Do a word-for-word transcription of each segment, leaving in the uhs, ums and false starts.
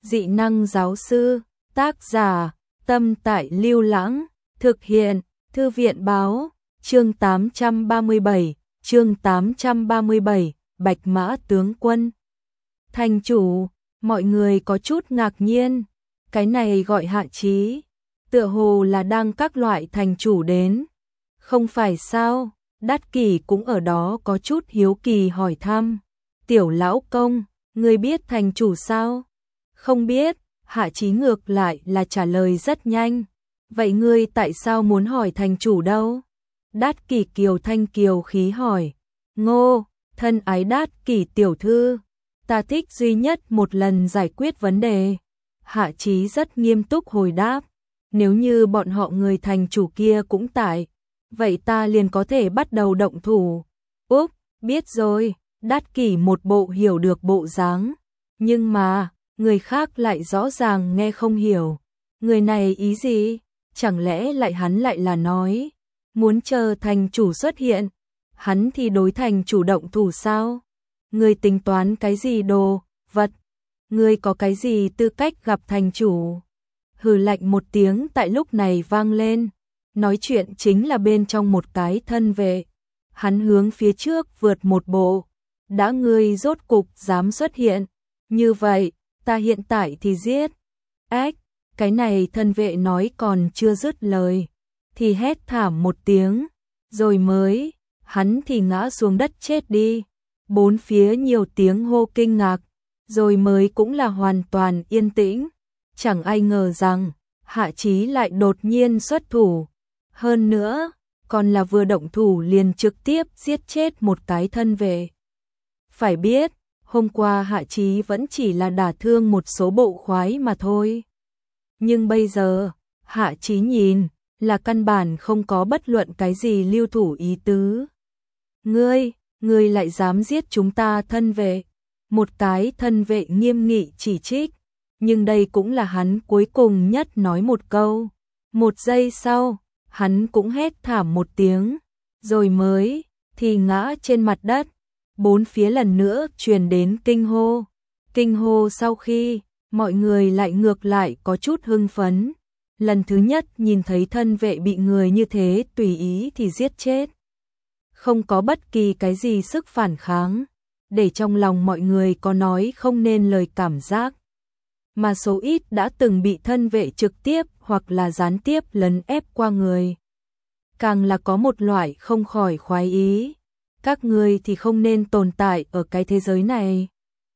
Dị năng giáo sư, tác giả, Tâm Tại Lưu Lãng, thực hiện, Thư viện báo, chương tám trăm ba mươi bảy, chương tám trăm ba mươi bảy, Bạch Mã tướng quân. Thành chủ, mọi người có chút ngạc nhiên, cái này gọi Hạ Chí, tựa hồ là đang các loại thành chủ đến. Không phải sao? Đát Kỷ cũng ở đó có chút hiếu kỳ hỏi thăm. Tiểu lão công, ngươi biết thành chủ sao? Không biết, Hạ Chí ngược lại là trả lời rất nhanh. Vậy ngươi tại sao muốn hỏi thành chủ đâu? Đát Kỷ kiều thanh kiều khí hỏi. Ngô, thân ái Đát Kỷ tiểu thư, ta thích duy nhất một lần giải quyết vấn đề. Hạ Chí rất nghiêm túc hồi đáp. Nếu như bọn họ người thành chủ kia cũng tại, vậy ta liền có thể bắt đầu động thủ. Úp, biết rồi, Đát Kỷ một bộ hiểu được bộ dáng. Nhưng mà, người khác lại rõ ràng nghe không hiểu. Người này ý gì? Chẳng lẽ lại hắn lại là nói, muốn chờ thành chủ xuất hiện, hắn thì đối thành chủ động thủ sao? Người tính toán cái gì đồ, vật? Người có cái gì tư cách gặp thành chủ? Hừ lạnh một tiếng tại lúc này vang lên. Nói chuyện chính là bên trong một cái thân vệ. Hắn hướng phía trước vượt một bộ. Đã ngươi rốt cục dám xuất hiện. Như vậy, ta hiện tại thì giết. Ách, cái này thân vệ nói còn chưa dứt lời. Thì hét thảm một tiếng. Rồi mới, hắn thì ngã xuống đất chết đi. Bốn phía nhiều tiếng hô kinh ngạc. Rồi mới cũng là hoàn toàn yên tĩnh. Chẳng ai ngờ rằng, Hạ Chí lại đột nhiên xuất thủ. Hơn nữa, còn là vừa động thủ liền trực tiếp giết chết một cái thân vệ. Phải biết, hôm qua Hạ Chí vẫn chỉ là đả thương một số bộ khoái mà thôi. Nhưng bây giờ, Hạ Chí nhìn, là căn bản không có bất luận cái gì lưu thủ ý tứ. Ngươi, ngươi lại dám giết chúng ta thân vệ. Một cái thân vệ nghiêm nghị chỉ trích. Nhưng đây cũng là hắn cuối cùng nhất nói một câu. Một giây sau, hắn cũng hét thảm một tiếng, rồi mới, thì ngã trên mặt đất. Bốn phía lần nữa truyền đến kinh hô. Kinh hô sau khi, mọi người lại ngược lại có chút hưng phấn. Lần thứ nhất nhìn thấy thân vệ bị người như thế tùy ý thì giết chết. Không có bất kỳ cái gì sức phản kháng, để trong lòng mọi người có nói không nên lời cảm giác. Mà số ít đã từng bị thân vệ trực tiếp hoặc là gián tiếp lấn ép qua người. Càng là có một loại không khỏi khoái ý. Các ngươi thì không nên tồn tại ở cái thế giới này.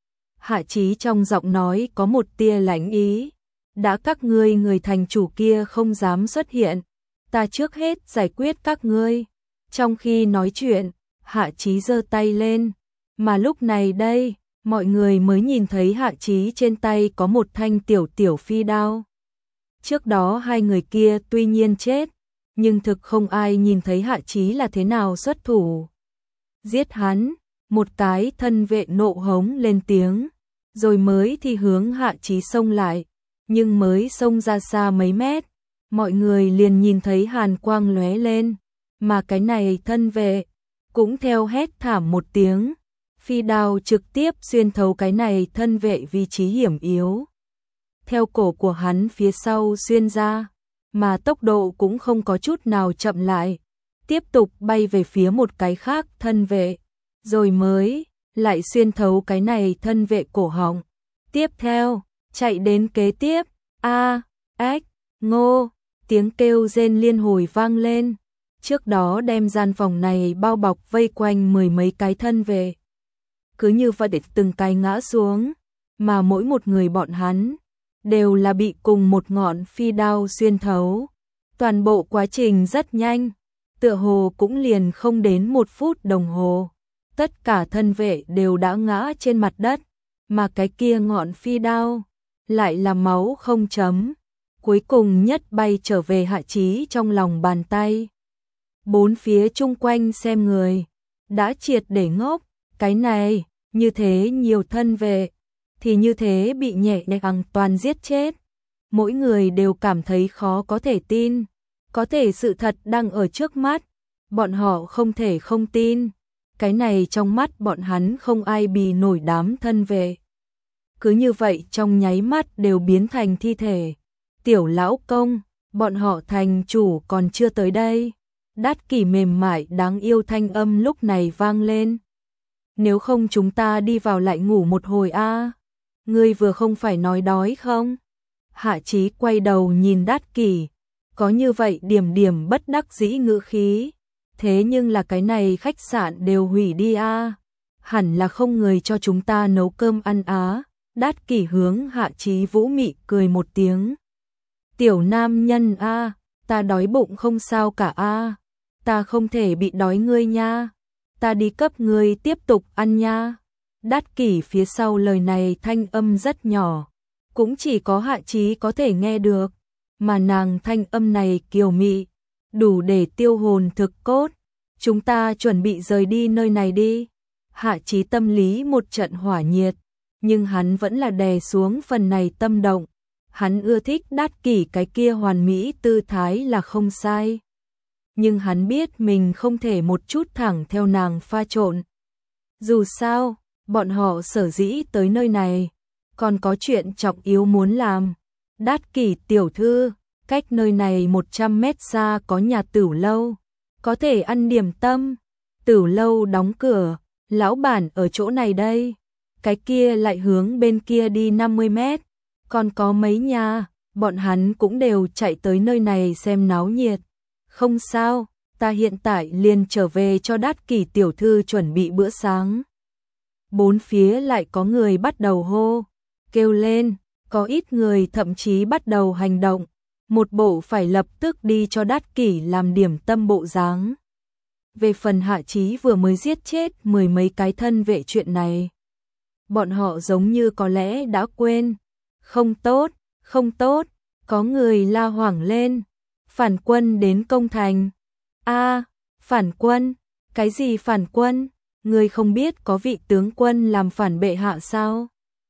Hạ Chí trong giọng nói có một tia lãnh ý. Đã các ngươi người thành chủ kia không dám xuất hiện, ta trước hết giải quyết các ngươi. Trong khi nói chuyện, Hạ Chí giơ tay lên. Mà lúc này đây, mọi người mới nhìn thấy Hạ Chí trên tay có một thanh tiểu tiểu phi đao. Trước đó hai người kia tuy nhiên chết, nhưng thực không ai nhìn thấy Hạ Chí là thế nào xuất thủ. Giết hắn, một cái thân vệ nộ hống lên tiếng, rồi mới thì hướng Hạ Chí xông lại, nhưng mới xông ra xa mấy mét, mọi người liền nhìn thấy hàn quang lóe lên, mà cái này thân vệ cũng theo hét thảm một tiếng. Phi đao trực tiếp xuyên thấu cái này thân vệ vị trí hiểm yếu. Theo cổ của hắn phía sau xuyên ra, mà tốc độ cũng không có chút nào chậm lại. Tiếp tục bay về phía một cái khác thân vệ, rồi mới lại xuyên thấu cái này thân vệ cổ họng. Tiếp theo, chạy đến kế tiếp, a, ách, ngô, tiếng kêu rên liên hồi vang lên. Trước đó đem gian phòng này bao bọc vây quanh mười mấy cái thân vệ. Cứ như vậy để từng cái ngã xuống, mà mỗi một người bọn hắn đều là bị cùng một ngọn phi đao xuyên thấu. Toàn bộ quá trình rất nhanh, tựa hồ cũng liền không đến một phút đồng hồ. Tất cả thân vệ đều đã ngã trên mặt đất, mà cái kia ngọn phi đao lại là máu không chấm. Cuối cùng nhất bay trở về Hạ Chí trong lòng bàn tay. Bốn phía chung quanh xem người đã triệt để ngốc. Cái này, như thế nhiều thân vệ, thì như thế bị nhẹ nhàng toàn giết chết. Mỗi người đều cảm thấy khó có thể tin. Có thể sự thật đang ở trước mắt, bọn họ không thể không tin. Cái này trong mắt bọn hắn không ai bì nổi đám thân vệ. cứ như vậy trong nháy mắt đều biến thành thi thể. Tiểu lão công, bọn họ thành chủ còn chưa tới đây. Đát Kỷ mềm mại đáng yêu thanh âm lúc này vang lên. Nếu không chúng ta đi vào lại ngủ một hồi a. À? Ngươi vừa không phải nói đói không? Hạ Chí quay đầu nhìn Đát Kỷ, có như vậy điểm điểm bất đắc dĩ ngữ khí. Thế nhưng là cái này khách sạn đều hủy đi a. À? Hẳn là không người cho chúng ta nấu cơm ăn á. Đát Kỷ hướng Hạ Chí vũ mị cười một tiếng. Tiểu nam nhân a, à, ta đói bụng không sao cả a. À. Ta không thể bị đói ngươi nha. Ta đi cấp ngươi tiếp tục ăn nha. Đát Kỷ phía sau lời này thanh âm rất nhỏ, cũng chỉ có Hạ Chí có thể nghe được, mà nàng thanh âm này kiều mị, đủ để tiêu hồn thực cốt. Chúng ta chuẩn bị rời đi nơi này đi. Hạ Chí tâm lý một trận hỏa nhiệt, nhưng hắn vẫn là đè xuống phần này tâm động. Hắn ưa thích Đát Kỷ cái kia hoàn mỹ tư thái là không sai. Nhưng hắn biết mình không thể một chút thẳng theo nàng pha trộn. Dù sao, bọn họ sở dĩ tới nơi này, còn có chuyện trọng yếu muốn làm. Đát Kỷ tiểu thư, cách nơi này một trăm mét xa có nhà Tửu lâu, có thể ăn điểm tâm. Tửu lâu đóng cửa, lão bản ở chỗ này đây. Cái kia lại hướng bên kia đi năm mươi mét, còn có mấy nhà, bọn hắn cũng đều chạy tới nơi này xem náo nhiệt. Không sao, ta hiện tại liền trở về cho Đát Kỷ tiểu thư chuẩn bị bữa sáng. Bốn phía lại có người bắt đầu hô, kêu lên, có ít người thậm chí bắt đầu hành động, một bộ phải lập tức đi cho Đát Kỷ làm điểm tâm bộ dáng. Về phần Hạ Chí vừa mới giết chết mười mấy cái thân vệ chuyện này, bọn họ giống như có lẽ đã quên. Không tốt, không tốt, có người la hoảng lên. Phản quân đến công thành. A, à, phản quân? Cái gì phản quân? Người không biết có vị tướng quân làm phản bệ hạ sao?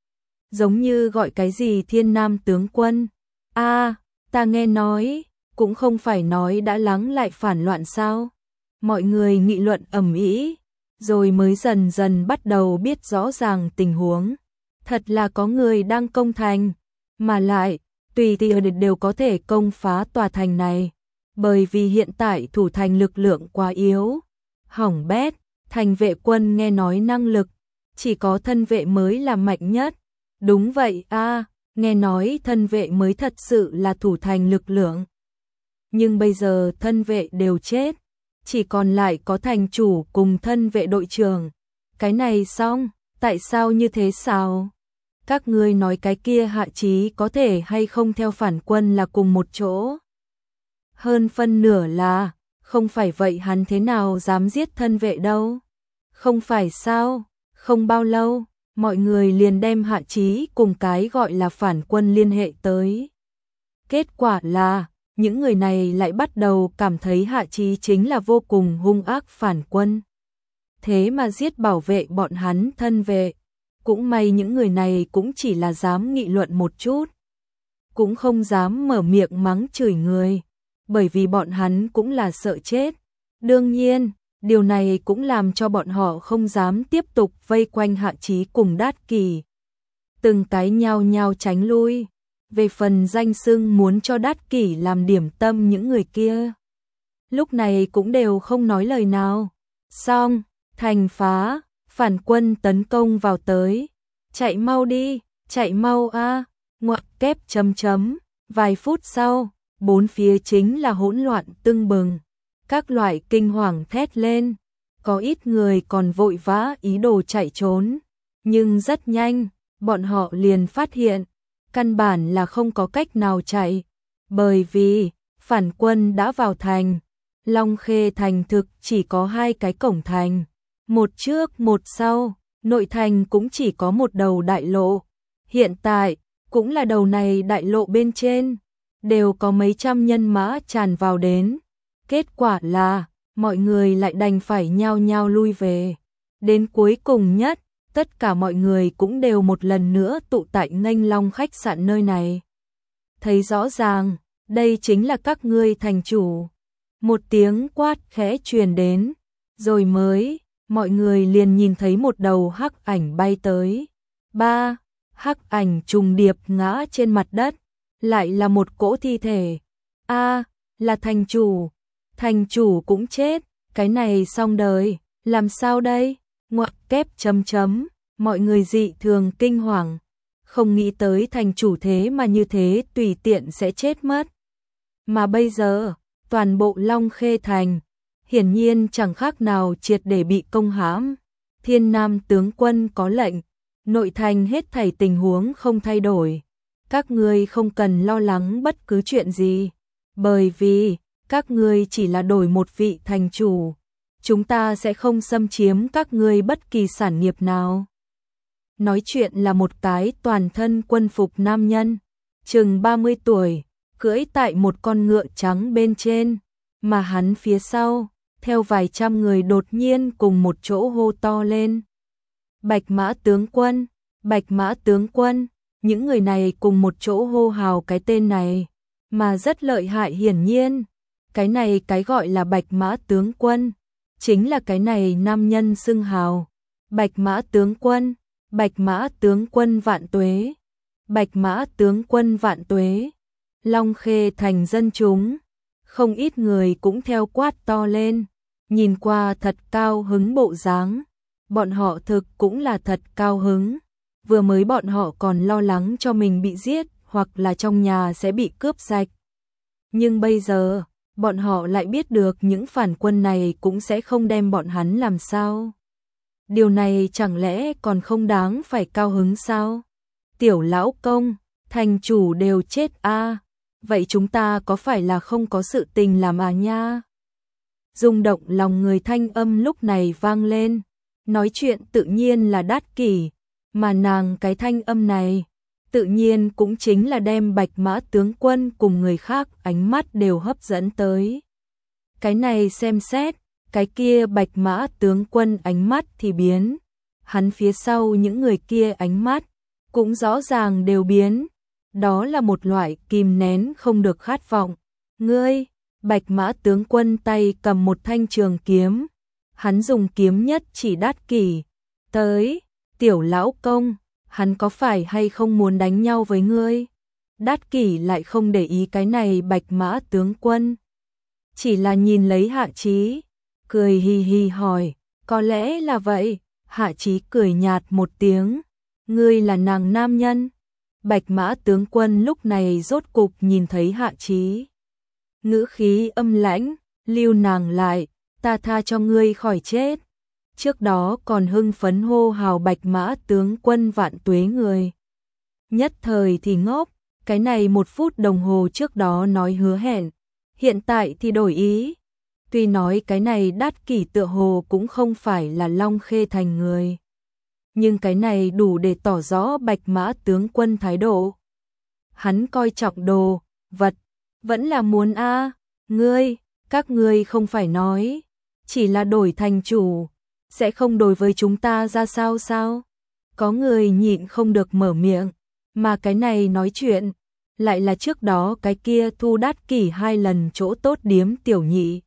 Giống như gọi cái gì Thiên Nam tướng quân. A, à, ta nghe nói, cũng không phải nói đã lắng lại phản loạn sao? Mọi người nghị luận ầm ĩ, rồi mới dần dần bắt đầu biết rõ ràng tình huống. Thật là có người đang công thành, mà lại tùy tiện đều có thể công phá tòa thành này, bởi vì hiện tại thủ thành lực lượng quá yếu. Hỏng bét, thành vệ quân nghe nói năng lực, chỉ có thân vệ mới là mạnh nhất. Đúng vậy a, à, nghe nói thân vệ mới thật sự là thủ thành lực lượng. Nhưng bây giờ thân vệ đều chết, chỉ còn lại có thành chủ cùng thân vệ đội trưởng. Cái này xong, tại sao như thế sao? Các ngươi nói cái kia Hạ Chí có thể hay không theo phản quân là cùng một chỗ? Hơn phân nửa là, không phải vậy hắn thế nào dám giết thân vệ đâu? Không phải sao, không bao lâu, mọi người liền đem Hạ Chí cùng cái gọi là phản quân liên hệ tới. Kết quả là, những người này lại bắt đầu cảm thấy Hạ Chí chính là vô cùng hung ác phản quân. Thế mà giết bảo vệ bọn hắn thân vệ. Cũng may những người này cũng chỉ là dám nghị luận một chút, cũng không dám mở miệng mắng chửi người, bởi vì bọn hắn cũng là sợ chết. Đương nhiên, điều này cũng làm cho bọn họ không dám tiếp tục vây quanh Hạ Chí cùng Đát Kỷ. Từng cái nhao nhao tránh lui. Về phần danh xưng muốn cho Đát Kỷ làm điểm tâm những người kia, lúc này cũng đều không nói lời nào. Xong, thành phá. Phản quân tấn công vào tới. Chạy mau đi, chạy mau a, à. Ngoặc kép chấm chấm. Vài phút sau, bốn phía chính là hỗn loạn tưng bừng. Các loại kinh hoàng thét lên. Có ít người còn vội vã ý đồ chạy trốn. Nhưng rất nhanh, bọn họ liền phát hiện, căn bản là không có cách nào chạy. Bởi vì, phản quân đã vào thành. Long Khê thành thực chỉ có hai cái cổng thành. Một trước một sau, nội thành cũng chỉ có một đầu đại lộ. Hiện tại, cũng là đầu này đại lộ bên trên, đều có mấy trăm nhân mã tràn vào đến. Kết quả là, mọi người lại đành phải nhao nhao lui về. Đến cuối cùng nhất, tất cả mọi người cũng đều một lần nữa tụ tại Nghênh Long khách sạn nơi này. Thấy rõ ràng, đây chính là các ngươi thành chủ. Một tiếng quát khẽ truyền đến, rồi mới, mọi người liền nhìn thấy một đầu hắc ảnh bay tới. Ba, hắc ảnh trùng điệp ngã trên mặt đất, lại là một cỗ thi thể. A, là thành chủ, thành chủ cũng chết, cái này xong đời, làm sao đây? Ngoặc kép chấm chấm, mọi người dị thường kinh hoàng, không nghĩ tới thành chủ thế mà như thế tùy tiện sẽ chết mất. Mà bây giờ, toàn bộ Long Khê Thành, hiển nhiên chẳng khác nào triệt để bị công hãm. Thiên Nam tướng quân có lệnh, nội thành hết thảy tình huống không thay đổi. Các ngươi không cần lo lắng bất cứ chuyện gì, bởi vì các ngươi chỉ là đổi một vị thành chủ. Chúng ta sẽ không xâm chiếm các ngươi bất kỳ sản nghiệp nào. Nói chuyện là một cái toàn thân quân phục nam nhân, chừng ba mươi tuổi, cưỡi tại một con ngựa trắng bên trên, mà hắn phía sau, theo vài trăm người đột nhiên cùng một chỗ hô to lên. Bạch Mã tướng quân, Bạch Mã tướng quân, những người này cùng một chỗ hô hào cái tên này, mà rất lợi hại hiển nhiên. Cái này cái gọi là Bạch Mã tướng quân, chính là cái này nam nhân xưng hào. Bạch Mã tướng quân, Bạch Mã tướng quân vạn tuế, Bạch Mã tướng quân vạn tuế. Long Khê Thành dân chúng, không ít người cũng theo quát to lên, nhìn qua thật cao hứng bộ dáng. Bọn họ thực cũng là thật cao hứng. Vừa mới bọn họ còn lo lắng cho mình bị giết hoặc là trong nhà sẽ bị cướp sạch. Nhưng bây giờ, bọn họ lại biết được những phản quân này cũng sẽ không đem bọn hắn làm sao. Điều này chẳng lẽ còn không đáng phải cao hứng sao? Tiểu lão công, thành chủ đều chết a, à? Vậy chúng ta có phải là không có sự tình làm à nha? Rung động lòng người thanh âm lúc này vang lên, nói chuyện tự nhiên là Đát Kỷ, mà nàng cái thanh âm này, tự nhiên cũng chính là đem Bạch Mã tướng quân cùng người khác ánh mắt đều hấp dẫn tới. Cái này xem xét, cái kia Bạch Mã tướng quân ánh mắt thì biến, hắn phía sau những người kia ánh mắt cũng rõ ràng đều biến. Đó là một loại kìm nén không được khát vọng. Ngươi, Bạch Mã tướng quân tay cầm một thanh trường kiếm, hắn dùng kiếm nhất chỉ Đát Kỷ. Tới, tiểu lão công, hắn có phải hay không muốn đánh nhau với ngươi? Đát Kỷ lại không để ý cái này Bạch Mã tướng quân, chỉ là nhìn lấy Hạ Chí, cười hì hì hỏi, có lẽ là vậy. Hạ Chí cười nhạt một tiếng, ngươi là nàng nam nhân. Bạch Mã tướng quân lúc này rốt cục nhìn thấy Hạ Chí, ngữ khí âm lãnh, lưu nàng lại, ta tha cho ngươi khỏi chết. Trước đó còn hưng phấn hô hào Bạch Mã tướng quân vạn tuế người. Nhất thời thì ngốc, cái này một phút đồng hồ trước đó nói hứa hẹn, hiện tại thì đổi ý. Tuy nói cái này Đát Kỷ tựa hồ cũng không phải là Long Khê Thành người, nhưng cái này đủ để tỏ rõ Bạch Mã tướng quân thái độ. Hắn coi trọng đồ, vật, vẫn là muốn a, à, ngươi, các ngươi không phải nói, chỉ là đổi thành chủ, sẽ không đối với chúng ta ra sao sao? Có người nhịn không được mở miệng, mà cái này nói chuyện, lại là trước đó cái kia thu Đát Kỷ hai lần chỗ tốt điếm tiểu nhị.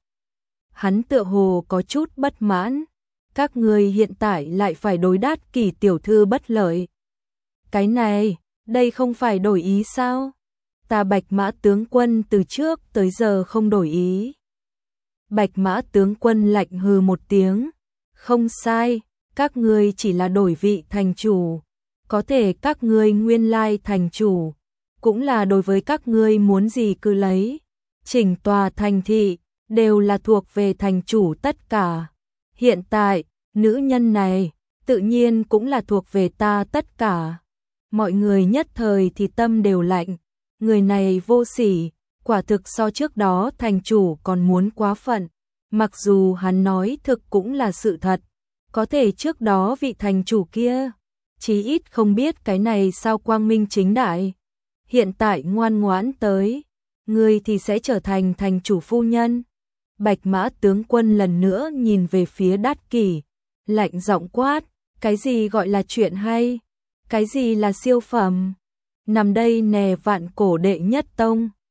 Hắn tựa hồ có chút bất mãn. Các ngươi hiện tại lại phải đối Đát Kỷ tiểu thư bất lợi. Cái này, đây không phải đổi ý sao? Ta Bạch Mã tướng quân từ trước tới giờ không đổi ý. Bạch Mã tướng quân lạnh hừ một tiếng, không sai, các ngươi chỉ là đổi vị thành chủ, có thể các ngươi nguyên lai thành chủ, cũng là đối với các ngươi muốn gì cứ lấy. Chỉnh tòa thành thị đều là thuộc về thành chủ tất cả. Hiện tại, nữ nhân này, tự nhiên cũng là thuộc về ta tất cả. Mọi người nhất thời thì tâm đều lạnh, người này vô sỉ, quả thực so trước đó thành chủ còn muốn quá phận. Mặc dù hắn nói thực cũng là sự thật, có thể trước đó vị thành chủ kia, chí ít không biết cái này sao quang minh chính đại. Hiện tại ngoan ngoãn tới, người thì sẽ trở thành thành chủ phu nhân. Bạch Mã tướng quân lần nữa nhìn về phía Đát Kỷ, lạnh giọng quát, cái gì gọi là chuyện hay? Cái gì là siêu phẩm? Nằm đây nè vạn cổ đệ nhất tông.